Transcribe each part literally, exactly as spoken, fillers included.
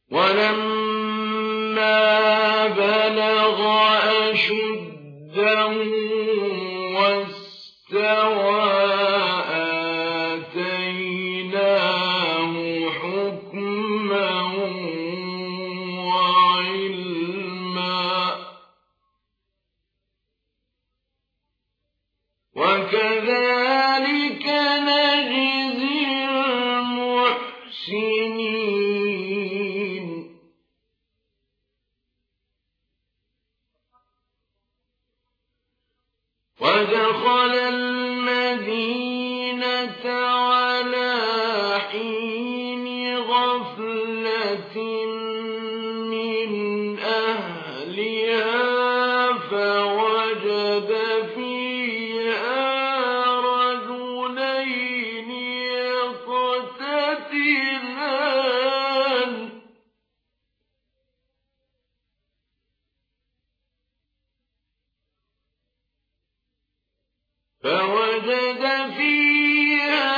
ولما بلغ أشده واستوى آتيناه حكما وعلما وكذلك نجزي المحسنين. ودخل المدينة على حين غفلة من أهلها فوجد فيها رجلين يقتتلان فوجد فيها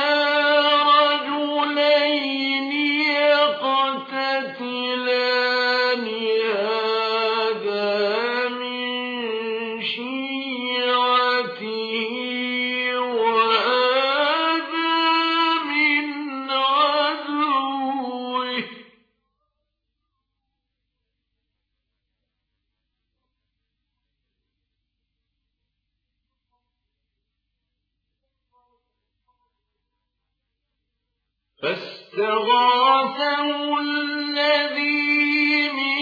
رجلين يقتتلان هذا من شيعته وهذا من عدوه فاستغاثه الذي من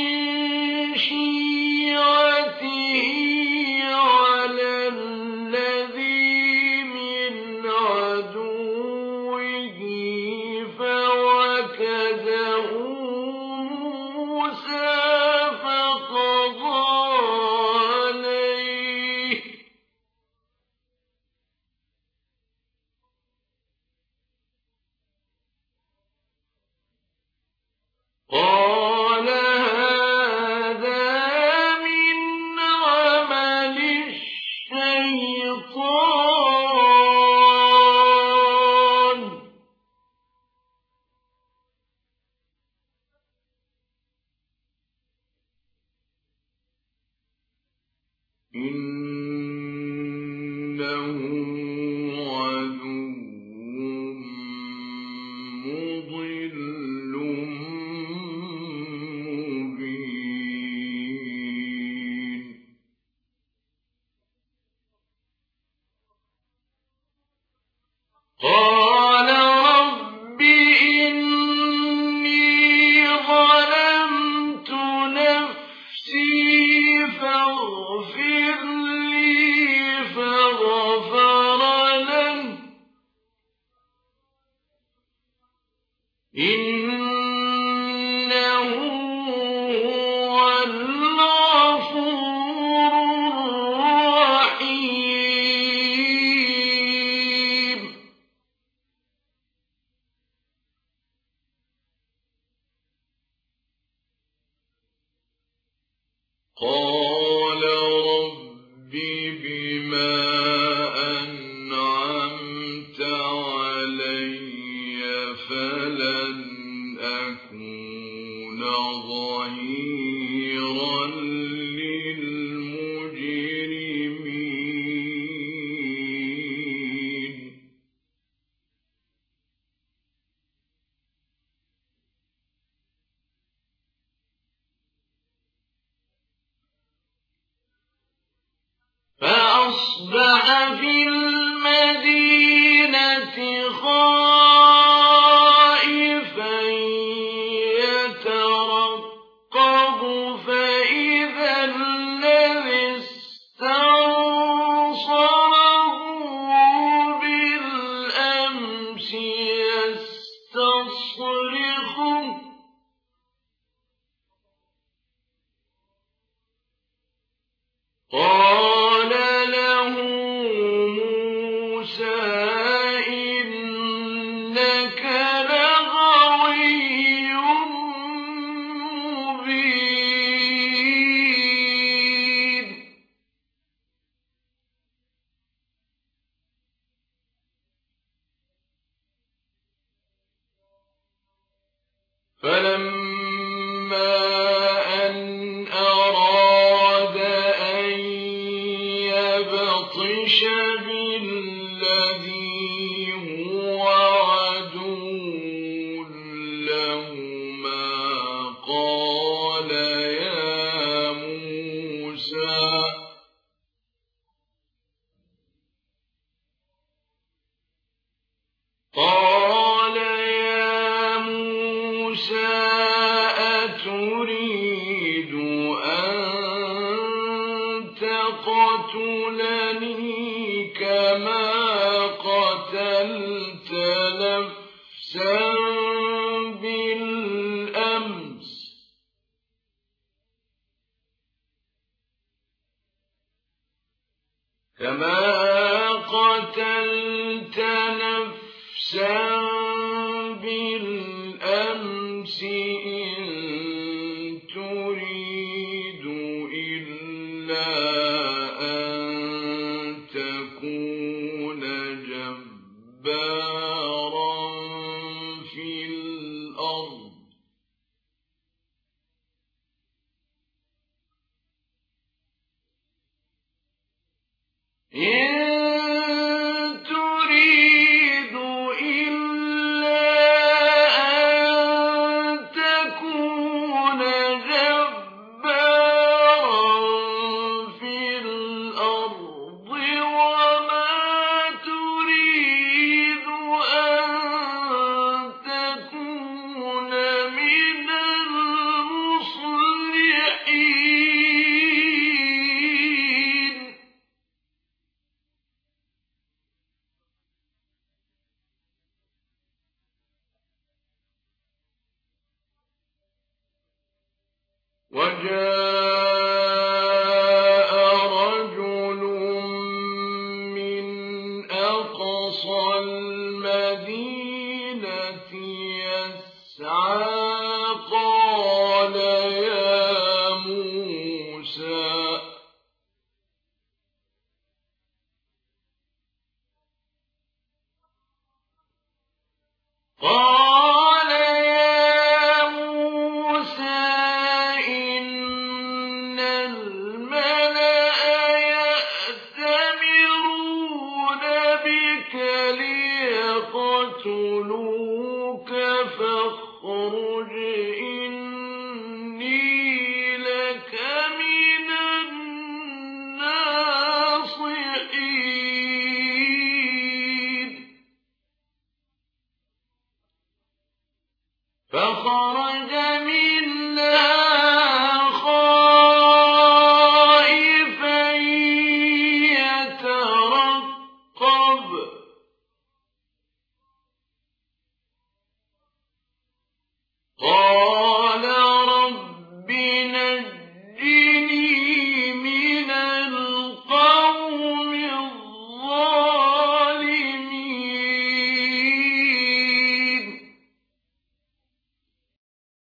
شيعته على الذي من عدوه فوكزه موسى فقضى عليه قال هذا من عمل الشيطان إنه عدو مضل مبين. قال رب إني ظلمت نفسي فاغفر لي فغفر له إنه هو الغفور الرحيم. قال رب بما أنعمت علي فلن أكون ظهيرا للمجرمين. فأصبح في المدينة خائفا يترقب فإذا الذي استنصره بالأمس يستصرخه قال له إِمَّا أَنْ أَرَادَ أَن يَبْطِشَ بِالَّذِي هُوَ عَدُوٌّ لَّهُمَا قَالَ يَا مُوسَىٰ قال يا موسى أتريد أن تقتلني كما قتلت نفسا بالأمس كما قتلت نفسا بالأمس إن تريد إلا أن تكون جبارا في الأرض إن تريد إلا أن تكون جبارا في الأرض وما تريد أن تكون من المصلحين وجاء